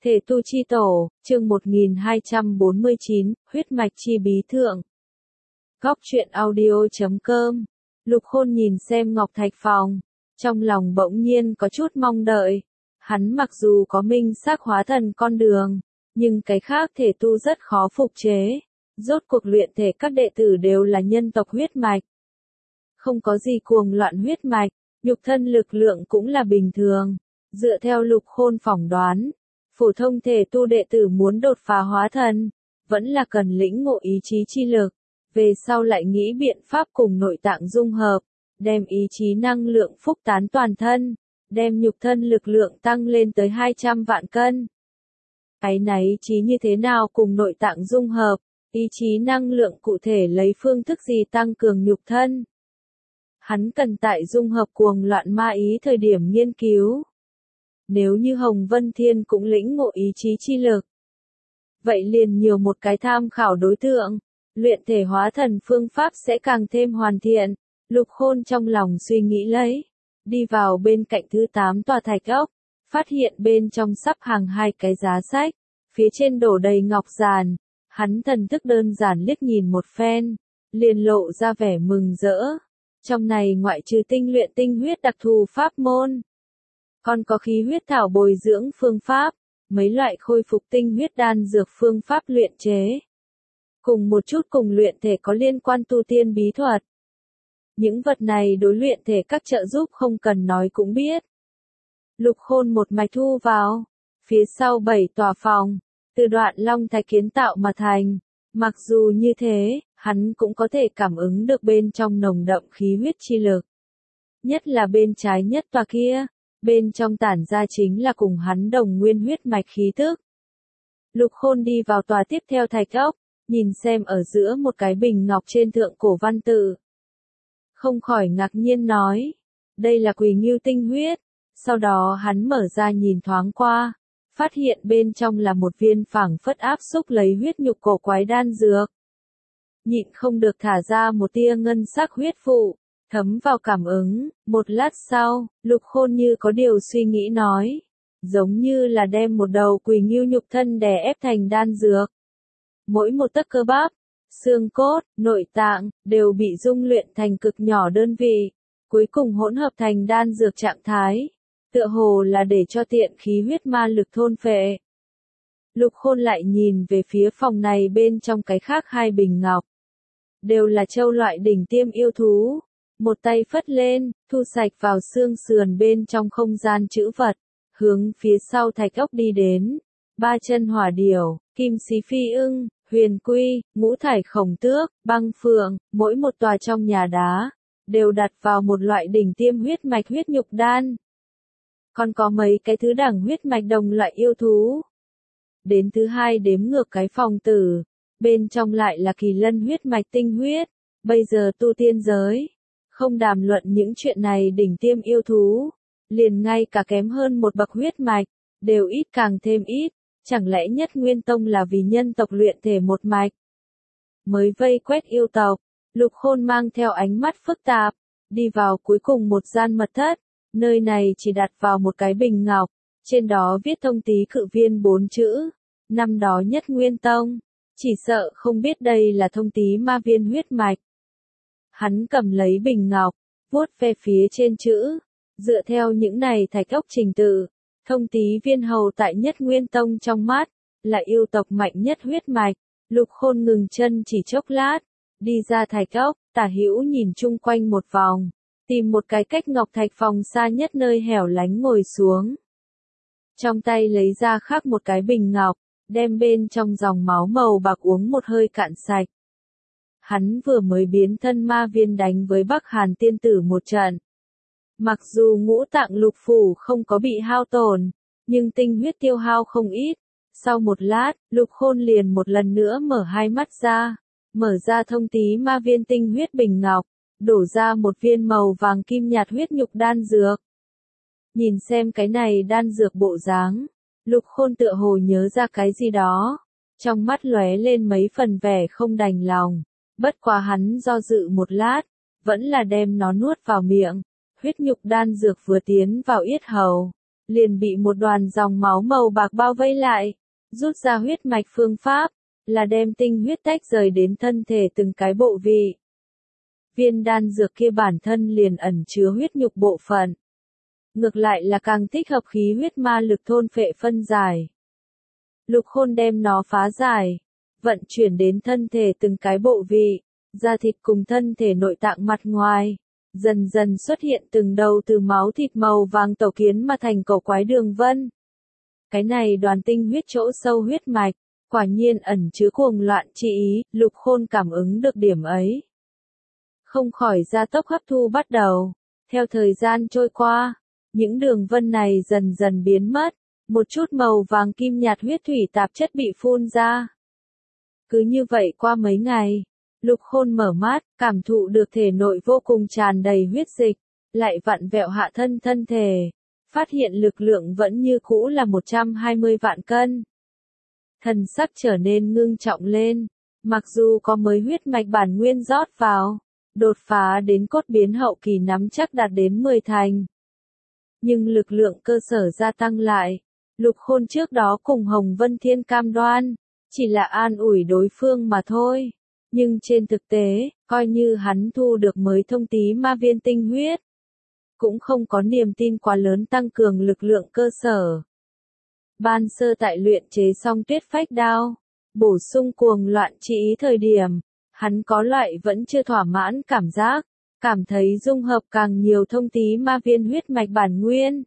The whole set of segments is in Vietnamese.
Thể tu chi tổ, chương 1249, huyết mạch chi bí thượng. Góc truyện audio.com. Lục Khôn nhìn xem Ngọc Thạch Phòng, trong lòng bỗng nhiên có chút mong đợi. Hắn mặc dù có minh xác hóa thần con đường, nhưng cái khác thể tu rất khó phục chế. Rốt cuộc luyện thể các đệ tử đều là nhân tộc huyết mạch. Không có gì cuồng loạn huyết mạch, nhục thân lực lượng cũng là bình thường. Dựa theo Lục Khôn phỏng đoán, phổ thông thể tu đệ tử muốn đột phá hóa thần, vẫn là cần lĩnh ngộ ý chí chi lực, về sau lại nghĩ biện pháp cùng nội tạng dung hợp, đem ý chí năng lượng phúc tán toàn thân, đem nhục thân lực lượng tăng lên tới 200 vạn cân. Cái này ý chí như thế nào cùng nội tạng dung hợp, ý chí năng lượng cụ thể lấy phương thức gì tăng cường nhục thân? Hắn cần tại dung hợp cuồng loạn ma ý thời điểm nghiên cứu. Nếu như Hồng Vân Thiên cũng lĩnh ngộ ý chí chi lực, vậy liền nhiều một cái tham khảo đối tượng, luyện thể hóa thần phương pháp sẽ càng thêm hoàn thiện. Lục Khôn trong lòng suy nghĩ lấy, đi vào bên cạnh thứ 8 tòa thạch ốc, phát hiện bên trong sắp hàng 2 cái giá sách, phía trên đổ đầy ngọc giản, hắn thần thức đơn giản liếc nhìn một phen, liền lộ ra vẻ mừng rỡ. Trong này ngoại trừ tinh luyện tinh huyết đặc thù pháp môn, còn có khí huyết thảo bồi dưỡng phương pháp, mấy loại khôi phục tinh huyết đan dược phương pháp luyện chế. Cùng một chút cùng luyện thể có liên quan tu tiên bí thuật. Những vật này đối luyện thể các trợ giúp không cần nói cũng biết. Lục Khôn một mạch thu vào, phía sau 7 tòa phòng, từ đoạn long thạch kiến tạo mà thành. Mặc dù như thế, hắn cũng có thể cảm ứng được bên trong nồng đậm khí huyết chi lực. Nhất là bên trái nhất tòa kia. Bên trong tản ra chính là cùng hắn đồng nguyên huyết mạch khí tức. Lục Khôn đi vào tòa tiếp theo thạch ốc, nhìn xem ở giữa một cái bình ngọc trên thượng cổ văn tự. Không khỏi ngạc nhiên nói, đây là Quỳ Ngưu tinh huyết. Sau đó hắn mở ra nhìn thoáng qua, phát hiện bên trong là một viên phảng phất áp xúc lấy huyết nhục cổ quái đan dược. Nhịn không được thả ra một tia ngân sắc huyết phụ. Thấm vào cảm ứng, một lát sau, Lục Khôn như có điều suy nghĩ nói, giống như là đem một đầu Quỳ Ngưu nhục thân đè ép thành đan dược. Mỗi một tấc cơ bắp, xương cốt, nội tạng, đều bị dung luyện thành cực nhỏ đơn vị, cuối cùng hỗn hợp thành đan dược trạng thái, tựa hồ là để cho tiện khí huyết ma lực thôn phệ. Lục Khôn lại nhìn về phía phòng này bên trong cái khác 2 bình ngọc. Đều là châu loại đỉnh tiêm yêu thú. Một tay phất lên, thu sạch vào xương sườn bên trong không gian trữ vật, hướng phía sau thạch ốc đi đến. 3 chân hỏa điểu, kim xí phi ưng, huyền quy, ngũ thải khổng tước, băng phượng, mỗi một tòa trong nhà đá, đều đặt vào một loại đỉnh tiêm huyết mạch huyết nhục đan. Còn có mấy cái thứ đẳng huyết mạch đồng loại yêu thú. Đến thứ 2 đếm ngược cái phòng tử, bên trong lại là kỳ lân huyết mạch tinh huyết. Bây giờ tu tiên giới, không đàm luận những chuyện này đỉnh tiêm yêu thú, liền ngay cả kém hơn một bậc huyết mạch, đều ít càng thêm ít, chẳng lẽ Nhất Nguyên Tông là vì nhân tộc luyện thể một mạch. Mới vây quét yêu tộc, Lục Khôn mang theo ánh mắt phức tạp, đi vào cuối cùng một gian mật thất, nơi này chỉ đặt vào một cái bình ngọc, trên đó viết Thông Tý Cự Viên 4 chữ, năm đó Nhất Nguyên Tông, chỉ sợ không biết đây là Thông Tý Ma Viên huyết mạch. Hắn cầm lấy bình ngọc, vuốt ve phía trên chữ, dựa theo những này thạch ốc trình tự, Thông Tý Viên hầu tại Nhất Nguyên Tông trong mắt, là yêu tộc mạnh nhất huyết mạch. Lục Khôn ngừng chân chỉ chốc lát, đi ra thạch ốc, tả hữu nhìn chung quanh một vòng, tìm một cái cách ngọc thạch phòng xa nhất nơi hẻo lánh ngồi xuống. Trong tay lấy ra khác một cái bình ngọc, đem bên trong dòng máu màu bạc uống một hơi cạn sạch. Hắn vừa mới biến thân ma viên đánh với Bắc Hàn tiên tử một trận. Mặc dù ngũ tạng lục phủ không có bị hao tổn, nhưng tinh huyết tiêu hao không ít. Sau một lát, Lục Khôn liền một lần nữa mở 2 mắt ra, mở ra Thông Tý Ma Viên tinh huyết bình ngọc, đổ ra một viên màu vàng kim nhạt huyết nhục đan dược. Nhìn xem cái này đan dược bộ dáng, Lục Khôn tựa hồ nhớ ra cái gì đó, trong mắt lóe lên mấy phần vẻ không đành lòng. Bất quá hắn do dự một lát, vẫn là đem nó nuốt vào miệng. Huyết nhục đan dược vừa tiến vào yết hầu, liền bị một đoàn dòng máu màu bạc bao vây lại. Rút ra huyết mạch phương pháp, là đem tinh huyết tách rời đến thân thể từng cái bộ vị. Viên đan dược kia bản thân liền ẩn chứa huyết nhục bộ phận. Ngược lại là càng thích hợp khí huyết ma lực thôn phệ phân giải. Lục Khôn đem nó phá giải, vận chuyển đến thân thể từng cái bộ vị, da thịt cùng thân thể nội tạng mặt ngoài. Dần dần xuất hiện từng đầu từ máu thịt màu vàng tổ kiến mà thành cổ quái đường vân. Cái này đoàn tinh huyết chỗ sâu huyết mạch, quả nhiên ẩn chứa cuồng loạn chi ý, Lục Khôn cảm ứng được điểm ấy. Không khỏi gia tốc hấp thu bắt đầu. Theo thời gian trôi qua, những đường vân này dần dần biến mất, một chút màu vàng kim nhạt huyết thủy tạp chất bị phun ra. Cứ như vậy qua mấy ngày, Lục Khôn mở mắt, cảm thụ được thể nội vô cùng tràn đầy huyết dịch, lại vặn vẹo hạ thân thể, phát hiện lực lượng vẫn như cũ là 120 vạn cân. Thần sắc trở nên ngưng trọng lên, mặc dù có mới huyết mạch bản nguyên rót vào, đột phá đến cốt biến hậu kỳ nắm chắc đạt đến 10 thành. Nhưng lực lượng cơ sở gia tăng lại, Lục Khôn trước đó cùng Hồng Vân Thiên cam đoan, chỉ là an ủi đối phương mà thôi. Nhưng trên thực tế, coi như hắn thu được mới thông tí ma viên tinh huyết, cũng không có niềm tin quá lớn tăng cường lực lượng cơ sở. Ban sơ tại luyện chế xong tuyết phách đao, bổ sung cuồng loạn chi ý thời điểm, hắn có loại vẫn chưa thỏa mãn cảm giác, cảm thấy dung hợp càng nhiều thông tí ma viên huyết mạch bản nguyên.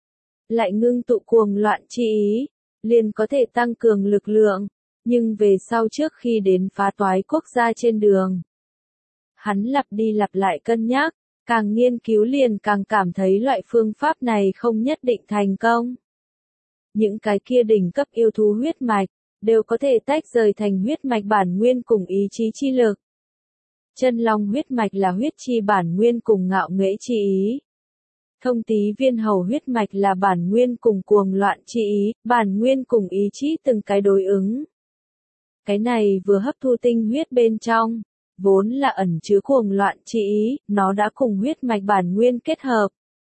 Lại ngưng tụ cuồng loạn chi ý, liền có thể tăng cường lực lượng, nhưng về sau trước khi đến phá toái quốc gia trên đường. Hắn lặp đi lặp lại cân nhắc, càng nghiên cứu liền càng cảm thấy loại phương pháp này không nhất định thành công. Những cái kia đỉnh cấp yêu thú huyết mạch, đều có thể tách rời thành huyết mạch bản nguyên cùng ý chí chi lực. Chân long huyết mạch là huyết chi bản nguyên cùng ngạo nghễ chi ý. Thông tí viên hầu huyết mạch là bản nguyên cùng cuồng loạn chi ý, bản nguyên cùng ý chí từng cái đối ứng. Cái này vừa hấp thu tinh huyết bên trong, vốn là ẩn chứa cuồng loạn chi ý, nó đã cùng huyết mạch bản nguyên kết hợp.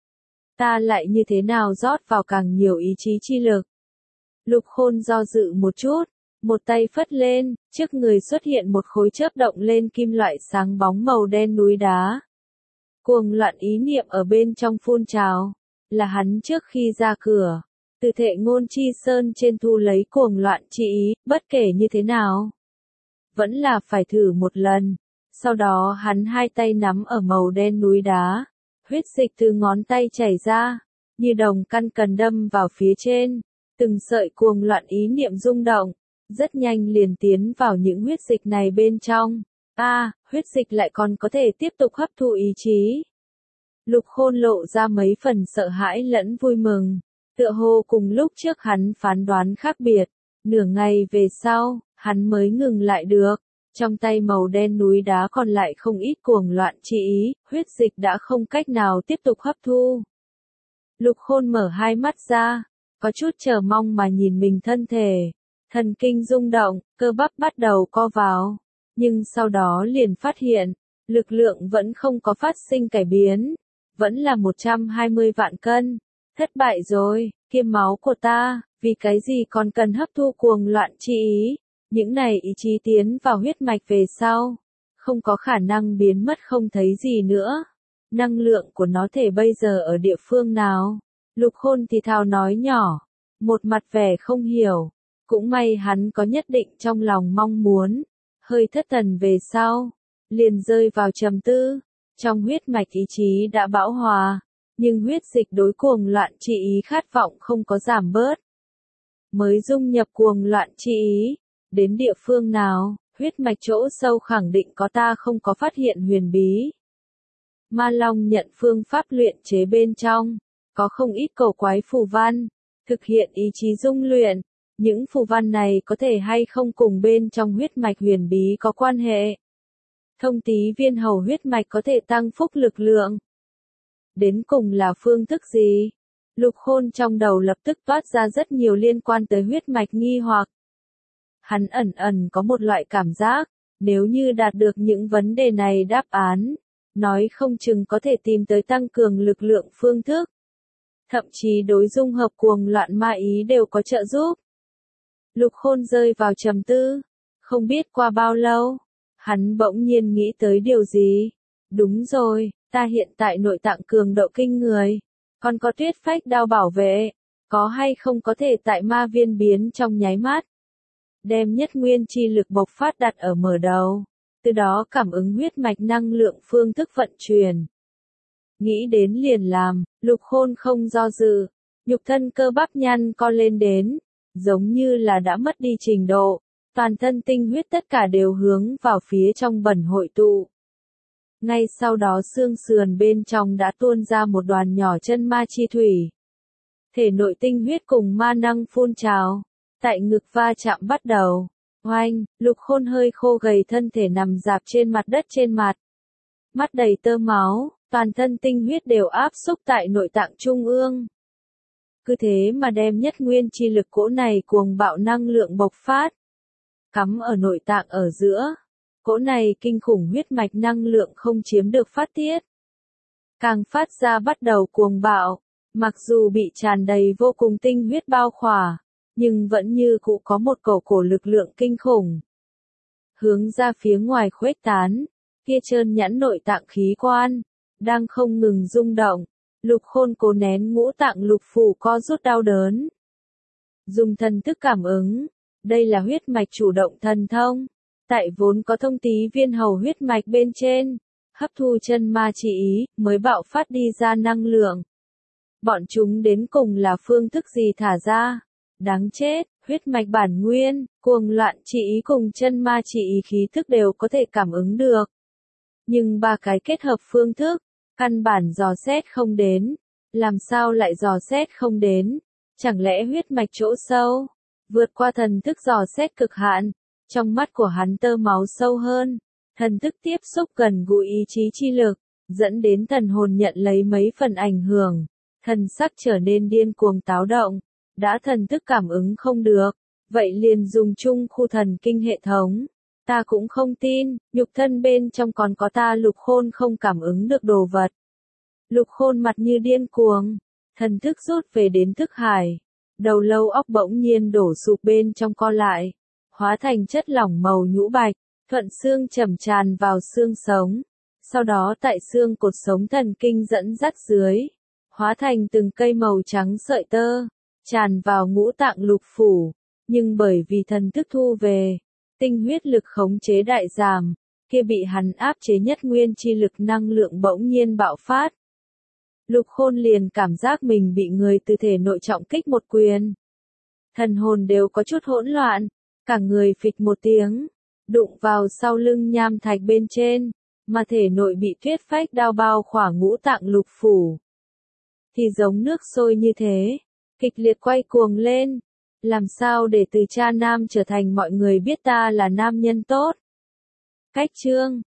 Ta lại như thế nào rót vào càng nhiều ý chí chi lực? Lục Khôn do dự một chút, một tay phất lên, trước người xuất hiện một khối chớp động lên kim loại sáng bóng màu đen núi đá. Cuồng loạn ý niệm ở bên trong phun trào, là hắn trước khi ra cửa, từ Thệ Ngôn Chi Sơn trên thu lấy cuồng loạn chi ý, bất kể như thế nào. Vẫn là phải thử một lần, sau đó hắn hai tay nắm ở màu đen núi đá, huyết dịch từ ngón tay chảy ra, như đồng căn cần đâm vào phía trên, từng sợi cuồng loạn ý niệm rung động, rất nhanh liền tiến vào những huyết dịch này bên trong. Huyết dịch lại còn có thể tiếp tục hấp thụ ý chí. Lục Khôn lộ ra mấy phần sợ hãi lẫn vui mừng, tựa hồ cùng lúc trước hắn phán đoán khác biệt. Nửa ngày về sau, hắn mới ngừng lại được. Trong tay màu đen núi đá còn lại không ít cuồng loạn chi ý, huyết dịch đã không cách nào tiếp tục hấp thu. Lục Khôn mở hai mắt ra, có chút chờ mong mà nhìn mình thân thể. Thần kinh rung động, cơ bắp bắt đầu co vào. Nhưng sau đó liền phát hiện, lực lượng vẫn không có phát sinh cải biến. Vẫn là 120 vạn cân. Thất bại rồi, kiêm máu của ta, vì cái gì còn cần hấp thu cuồng loạn chi ý. Những này ý chí tiến vào huyết mạch về sau, không có khả năng biến mất không thấy gì nữa. Năng lượng của nó thể bây giờ ở địa phương nào? Lục Khôn thì thào nói nhỏ, một mặt vẻ không hiểu. Cũng may hắn có nhất định trong lòng mong muốn. Hơi thất thần về sau, liền rơi vào trầm tư. Trong huyết mạch ý chí đã bão hòa, nhưng huyết dịch đối cuồng loạn chi ý khát vọng không có giảm bớt. Mới dung nhập cuồng loạn chi ý, đến địa phương nào, huyết mạch chỗ sâu khẳng định có ta không có phát hiện huyền bí. Ma Long nhận phương pháp luyện chế bên trong, có không ít cầu quái phù văn, thực hiện ý chí dung luyện. Những phù văn này có thể hay không cùng bên trong huyết mạch huyền bí có quan hệ. Thông tí viên hầu huyết mạch có thể tăng phúc lực lượng. Đến cùng là phương thức gì? Lục Khôn trong đầu lập tức toát ra rất nhiều liên quan tới huyết mạch nghi hoặc. Hắn ẩn có một loại cảm giác, nếu như đạt được những vấn đề này đáp án, nói không chừng có thể tìm tới tăng cường lực lượng phương thức. thậm chí đối dung hợp cuồng loạn ma ý đều có trợ giúp. Lục Khôn rơi vào trầm tư, không biết qua bao lâu, hắn bỗng nhiên nghĩ tới điều gì. Đúng rồi, ta hiện tại nội tạng cường độ kinh người, còn có tuyết phách đao bảo vệ, có hay không có thể tại ma viên biến trong nháy mắt. Đem nhất nguyên chi lực bộc phát đặt ở mở đầu, từ đó cảm ứng huyết mạch năng lượng phương thức vận chuyển. Nghĩ đến liền làm, Lục Khôn không do dự, nhục thân cơ bắp nhăn co lên đến, giống như là đã mất đi trình độ, toàn thân tinh huyết tất cả đều hướng vào phía trong bẩn hội tụ. Ngay sau đó xương sườn bên trong đã tuôn ra một đoàn nhỏ chân ma chi thủy. Thể nội tinh huyết cùng ma năng phun trào, tại ngực va chạm bắt đầu. Oanh, Lục Khôn hơi khô gầy thân thể nằm rạp trên mặt đất trên mặt. Mắt đầy tơ máu, toàn thân tinh huyết đều áp xúc tại nội tạng trung ương. Cứ thế mà đem nhất nguyên chi lực cỗ này cuồng bạo năng lượng bộc phát. Cắm ở nội tạng ở giữa. Cỗ này kinh khủng huyết mạch năng lượng không chiếm được phát tiết. Càng phát ra bắt đầu cuồng bạo, mặc dù bị tràn đầy vô cùng tinh huyết bao khỏa, nhưng vẫn như cũ có một cổ lực lượng kinh khủng. Hướng ra phía ngoài khuếch tán, kia trơn nhẵn nội tạng khí quan, đang không ngừng rung động. Lục Khôn cố nén ngũ tạng lục phủ co rút đau đớn. Dùng thần thức cảm ứng, đây là huyết mạch chủ động thần thông. Tại vốn có thông tí viên hầu huyết mạch bên trên, hấp thu chân ma chi ý, mới bạo phát đi ra năng lượng. Bọn chúng đến cùng là phương thức gì thả ra? Đáng chết, huyết mạch bản nguyên, cuồng loạn chi ý cùng chân ma chi ý khí thức đều có thể cảm ứng được. Nhưng ba cái kết hợp phương thức, căn bản dò xét không đến. Làm sao lại dò xét không đến? Chẳng lẽ huyết mạch chỗ sâu, vượt qua thần thức dò xét cực hạn? Trong mắt của hắn tơ máu sâu hơn, thần thức tiếp xúc gần gũi ý chí chi lực, dẫn đến thần hồn nhận lấy mấy phần ảnh hưởng, thần sắc trở nên điên cuồng táo động, đã thần thức cảm ứng không được, vậy liền dùng chung khu thần kinh hệ thống. Ta cũng không tin, nhục thân bên trong còn có ta. Lục Khôn không cảm ứng được đồ vật. Lục Khôn mặt như điên cuồng, thần thức rút về đến thức hải, đầu lâu óc bỗng nhiên đổ sụp bên trong co lại. Hóa thành chất lỏng màu nhũ bạch, thuận xương chậm tràn vào xương sống. Sau đó tại xương cột sống thần kinh dẫn dắt dưới, hóa thành từng cây màu trắng sợi tơ, tràn vào ngũ tạng lục phủ. Nhưng bởi vì thần thức thu về, tinh huyết lực khống chế đại giảm, kia bị hắn áp chế nhất nguyên chi lực năng lượng bỗng nhiên bạo phát. Lục Khôn liền cảm giác mình bị người từ thể nội trọng kích một quyền. Thần hồn đều có chút hỗn loạn. Cả người phịch một tiếng, đụng vào sau lưng nham thạch bên trên, mà thể nội bị tuyết phách đao bao khỏa ngũ tạng lục phủ. Thì giống nước sôi như thế, kịch liệt quay cuồng lên. Làm sao để từ cha nam trở thành mọi người biết ta là nam nhân tốt? Cách chương